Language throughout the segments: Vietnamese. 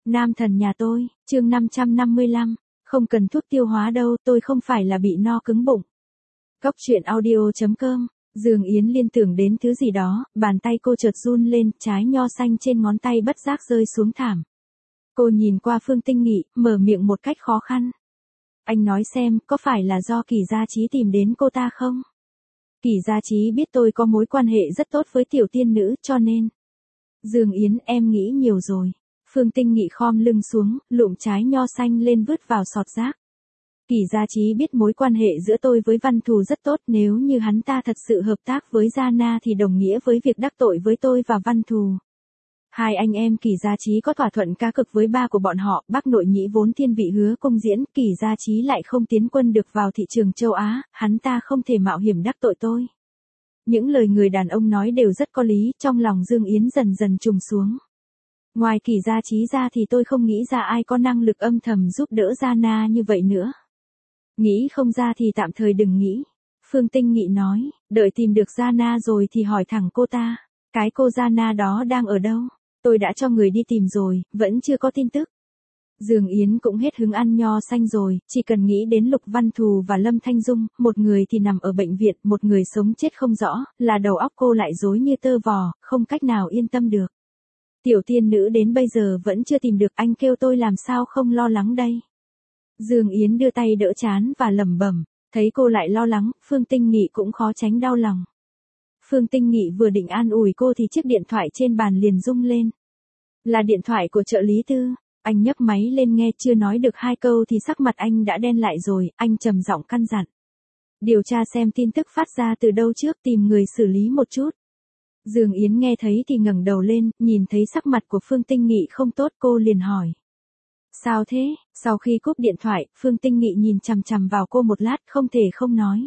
Nam thần nhà tôi, chương 555, không cần thuốc tiêu hóa đâu, tôi không phải là bị no cứng bụng. Cốc truyện audio.com, Dương Yến liên tưởng đến thứ gì đó, bàn tay cô chợt run lên, trái nho xanh trên ngón tay bất giác rơi xuống thảm. Cô nhìn qua Phương Tinh Nghị, mở miệng một cách khó khăn. Anh nói xem, có phải là do Kỳ Gia Chí tìm đến cô ta không? Kỳ Gia Chí biết tôi có mối quan hệ rất tốt với tiểu tiên nữ, cho nên. Dương Yến, em nghĩ nhiều rồi. Phương Tinh Nghị khom lưng xuống, lụm trái nho xanh lên vứt vào sọt rác. Kỳ Gia Chí biết mối quan hệ giữa tôi với Văn Thù rất tốt, nếu như hắn ta thật sự hợp tác với Gia Na thì đồng nghĩa với việc đắc tội với tôi và Văn Thù. Hai anh em Kỳ Gia Chí có thỏa thuận cá cược với ba của bọn họ, Bắc Nội Nhĩ vốn thiên vị Hứa Công Diễn, Kỳ Gia Chí lại không tiến quân được vào thị trường châu Á, hắn ta không thể mạo hiểm đắc tội tôi. Những lời người đàn ông nói đều rất có lý, trong lòng Dương Yến dần dần trùng xuống. Ngoài Kỳ Gia Chí ra thì tôi không nghĩ ra ai có năng lực âm thầm giúp đỡ Gia Na như vậy nữa. Nghĩ không ra thì tạm thời đừng nghĩ. Phương Tinh Nghị nói, đợi tìm được Gia Na rồi thì hỏi thẳng cô ta. Cái cô Gia Na đó đang ở đâu? Tôi đã cho người đi tìm rồi, vẫn chưa có tin tức. Dương Yến cũng hết hứng ăn nho xanh rồi, chỉ cần nghĩ đến Lục Văn Thù và Lâm Thanh Dung, một người thì nằm ở bệnh viện, một người sống chết không rõ, là đầu óc cô lại rối như tơ vò, không cách nào yên tâm được. Tiểu tiên nữ đến bây giờ vẫn chưa tìm được, anh kêu tôi làm sao không lo lắng đây. Dương Yến đưa tay đỡ trán và lẩm bẩm, thấy cô lại lo lắng, Phương Tinh Nghị cũng khó tránh đau lòng. Phương Tinh Nghị vừa định an ủi cô thì chiếc điện thoại trên bàn liền rung lên. Là điện thoại của trợ lý Tư. Anh nhấc máy lên nghe, chưa nói được hai câu thì sắc mặt anh đã đen lại rồi, anh trầm giọng căn dặn. Điều tra xem tin tức phát ra từ đâu trước, tìm người xử lý một chút. Dương Yến nghe thấy thì ngẩng đầu lên, nhìn thấy sắc mặt của Phương Tinh Nghị không tốt, cô liền hỏi. Sao thế? Sau khi cúp điện thoại, Phương Tinh Nghị nhìn chằm chằm vào cô một lát, không thể không nói.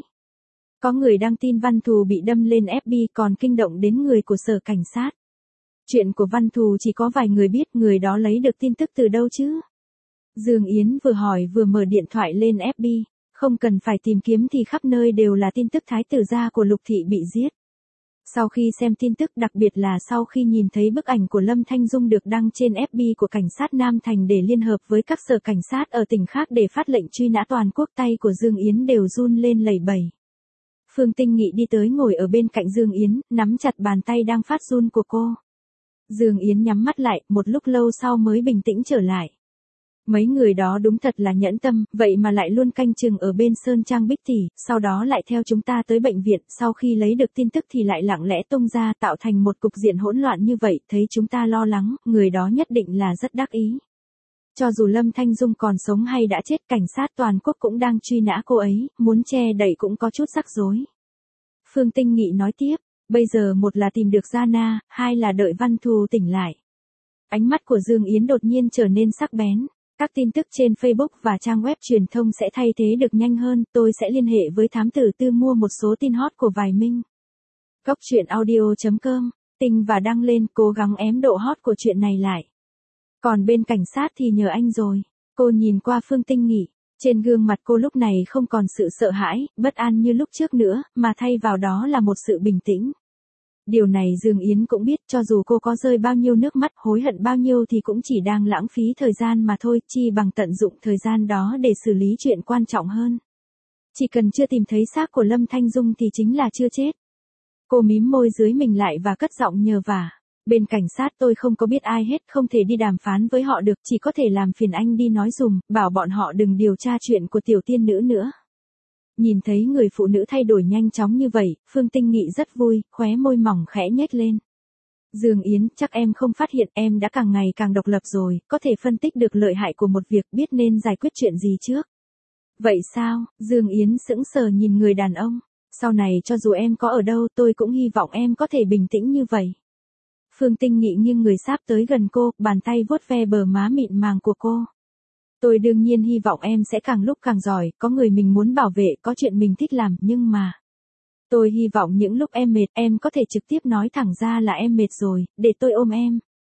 Có người đăng tin Văn Thù bị đâm lên FB, còn kinh động đến người của sở cảnh sát. Chuyện của Văn Thù chỉ có vài người biết, người đó lấy được tin tức từ đâu chứ? Dương Yến vừa hỏi vừa mở điện thoại lên FB, không cần phải tìm kiếm thì khắp nơi đều là tin tức thái tử gia của Lục Thị bị giết. Sau khi xem tin tức, đặc biệt là sau khi nhìn thấy bức ảnh của Lâm Thanh Dung được đăng trên FB của cảnh sát Nam Thành để liên hợp với các sở cảnh sát ở tỉnh khác để phát lệnh truy nã toàn quốc, tay của Dương Yến đều run lên lẩy bẩy. Phương Tinh Nghị đi tới ngồi ở bên cạnh Dương Yến, nắm chặt bàn tay đang phát run của cô. Dương Yến nhắm mắt lại, một lúc lâu sau mới bình tĩnh trở lại. Mấy người đó đúng thật là nhẫn tâm, vậy mà lại luôn canh chừng ở bên Sơn Trang Bích Tỷ, sau đó lại theo chúng ta tới bệnh viện, sau khi lấy được tin tức thì lại lặng lẽ tung ra, tạo thành một cục diện hỗn loạn như vậy, thấy chúng ta lo lắng, người đó nhất định là rất đắc ý. Cho dù Lâm Thanh Dung còn sống hay đã chết, cảnh sát toàn quốc cũng đang truy nã cô ấy, muốn che đậy cũng có chút rắc rối. Phương Tinh Nghị nói tiếp. Bây giờ một là tìm được Gia Na, hai là đợi Văn Thù tỉnh lại. Ánh mắt của Dương Yến đột nhiên trở nên sắc bén. Các tin tức trên Facebook và trang web truyền thông sẽ thay thế được nhanh hơn, tôi sẽ liên hệ với thám tử Tư mua một số tin hot của vài minh. Cốc truyện audio.com, tình và đăng lên, cố gắng ém độ hot của chuyện này lại. Còn bên cảnh sát thì nhờ anh rồi. Cô nhìn qua Phương Tinh Nghị. Trên gương mặt cô lúc này không còn sự sợ hãi, bất an như lúc trước nữa, mà thay vào đó là một sự bình tĩnh. Điều này Dương Yến cũng biết, cho dù cô có rơi bao nhiêu nước mắt, hối hận bao nhiêu thì cũng chỉ đang lãng phí thời gian mà thôi, chi bằng tận dụng thời gian đó để xử lý chuyện quan trọng hơn. Chỉ cần chưa tìm thấy xác của Lâm Thanh Dung thì chính là chưa chết. Cô mím môi dưới mình lại và cất giọng nhờ vả. Bên cảnh sát tôi không có biết ai hết, không thể đi đàm phán với họ được, chỉ có thể làm phiền anh đi nói dùm, bảo bọn họ đừng điều tra chuyện của tiểu tiên nữ nữa. Nhìn thấy người phụ nữ thay đổi nhanh chóng như vậy, Phương Tinh Nghị rất vui, khóe môi mỏng khẽ nhếch lên. Dương Yến, chắc em không phát hiện em đã càng ngày càng độc lập rồi, có thể phân tích được lợi hại của một việc, biết nên giải quyết chuyện gì trước. Vậy sao? Dương Yến sững sờ nhìn người đàn ông. Sau này cho dù em có ở đâu, tôi cũng hy vọng em có thể bình tĩnh như vậy. Phương Tinh Nghị nghiêng người sáp tới gần cô, bàn tay vuốt ve bờ má mịn màng của cô. Tôi đương nhiên hy vọng em sẽ càng lúc càng giỏi, có người mình muốn bảo vệ, có chuyện mình thích làm, nhưng mà. Tôi hy vọng những lúc em mệt, em có thể trực tiếp nói thẳng ra là em mệt rồi, để tôi ôm em.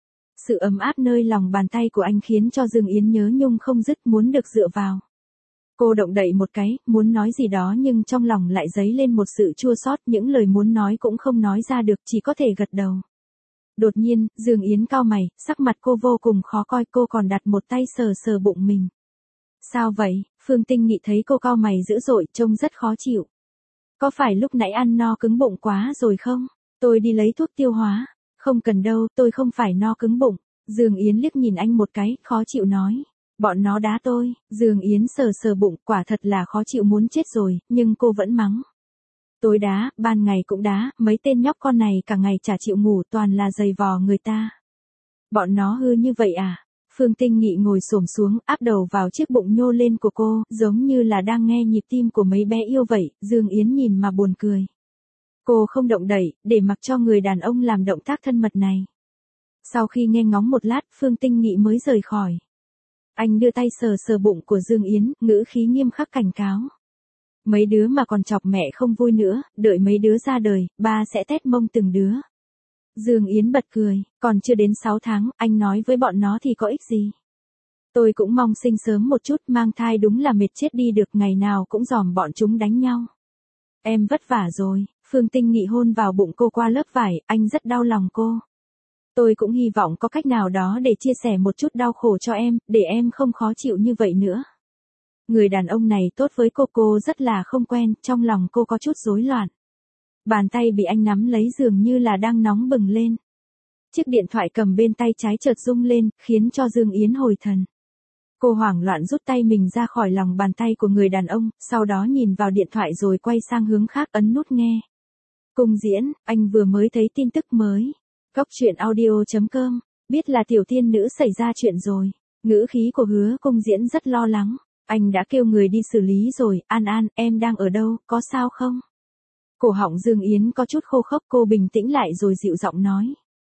Sự ấm áp nơi lòng bàn tay của anh khiến cho Dương Yến nhớ nhung không dứt, muốn được dựa vào. Cô động đậy một cái, muốn nói gì đó nhưng trong lòng lại dấy lên một sự chua xót, những lời muốn nói cũng không nói ra được, chỉ có thể gật đầu. Đột nhiên, Dương Yến cau mày, sắc mặt cô vô cùng khó coi, cô còn đặt một tay sờ sờ bụng mình. Sao vậy? Phương Tinh Nghị thấy cô cau mày dữ dội, trông rất khó chịu. Có phải lúc nãy ăn no cứng bụng quá rồi không? Tôi đi lấy thuốc tiêu hóa. Không cần đâu, tôi không phải no cứng bụng. Dương Yến liếc nhìn anh một cái, khó chịu nói. Bọn nó đá tôi. Dương Yến sờ sờ bụng, quả thật là khó chịu muốn chết rồi, nhưng cô vẫn mắng. Tối đá, ban ngày cũng đá, mấy tên nhóc con này cả ngày chả chịu ngủ, toàn là giày vò người ta. Bọn nó hư như vậy à? Phương Tinh Nghị ngồi xổm xuống, áp đầu vào chiếc bụng nhô lên của cô, giống như là đang nghe nhịp tim của mấy bé yêu vậy. Dương Yến nhìn mà buồn cười. Cô không động đậy, để mặc cho người đàn ông làm động tác thân mật này. Sau khi nghe ngóng một lát, Phương Tinh Nghị mới rời khỏi. Anh đưa tay sờ sờ bụng của Dương Yến, ngữ khí nghiêm khắc cảnh cáo. Mấy đứa mà còn chọc mẹ không vui nữa, đợi mấy đứa ra đời, ba sẽ tét mông từng đứa. Dương Yến bật cười, còn chưa đến 6 tháng, anh nói với bọn nó thì có ích gì. Tôi cũng mong sinh sớm một chút, mang thai đúng là mệt chết đi được, ngày nào cũng dòm bọn chúng đánh nhau. Em vất vả rồi. Phương Tinh Nghị hôn vào bụng cô qua lớp vải, anh rất đau lòng cô. Tôi cũng hy vọng có cách nào đó để chia sẻ một chút đau khổ cho em, để em không khó chịu như vậy nữa. Người đàn ông này tốt với cô rất là không quen, trong lòng cô có chút rối loạn. Bàn tay bị anh nắm lấy dường như là đang nóng bừng lên. Chiếc điện thoại cầm bên tay trái chợt rung lên, khiến cho Dương Yến hồi thần. Cô hoảng loạn rút tay mình ra khỏi lòng bàn tay của người đàn ông, sau đó nhìn vào điện thoại rồi quay sang hướng khác ấn nút nghe. Cung Diễn, anh vừa mới thấy tin tức mới. Góc truyện audio.com, biết là tiểu thiên nữ xảy ra chuyện rồi. Ngữ khí của Hứa Cung Diễn rất lo lắng. Anh đã kêu người đi xử lý rồi. An An, em đang ở đâu, có sao không? Cổ họng Dương Yến có chút khô khốc, cô bình tĩnh lại rồi dịu giọng nói.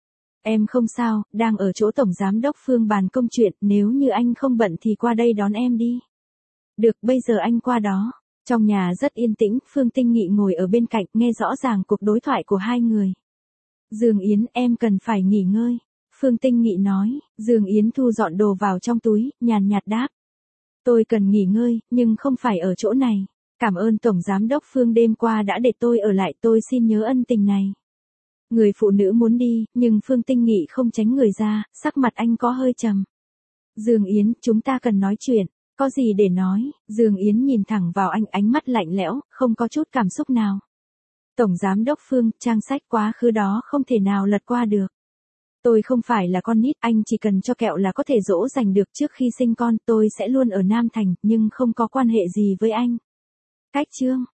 Em không sao, đang ở chỗ Tổng Giám đốc Phương bàn công chuyện, nếu như anh không bận thì qua đây đón em đi. Được, bây giờ anh qua đó. Trong nhà rất yên tĩnh, Phương Tinh Nghị ngồi ở bên cạnh, nghe rõ ràng cuộc đối thoại của hai người. Dương Yến, em cần phải nghỉ ngơi. Phương Tinh Nghị nói. Dương Yến thu dọn đồ vào trong túi, nhàn nhạt đáp. Tôi cần nghỉ ngơi, nhưng không phải ở chỗ này. Cảm ơn Tổng Giám đốc Phương đêm qua đã để tôi ở lại, tôi xin nhớ ân tình này. Người phụ nữ muốn đi, nhưng Phương Tinh Nghị không tránh người ra, sắc mặt anh có hơi trầm. Dương Yến, chúng ta cần nói chuyện. Có gì để nói? Dương Yến nhìn thẳng vào anh, ánh mắt lạnh lẽo, không có chút cảm xúc nào. Tổng Giám đốc Phương, trang sách quá khứ đó không thể nào lật qua được. Tôi không phải là con nít, anh chỉ cần cho kẹo là có thể dỗ dành được. Trước khi sinh con, tôi sẽ luôn ở Nam Thành, nhưng không có quan hệ gì với anh. Cách chương.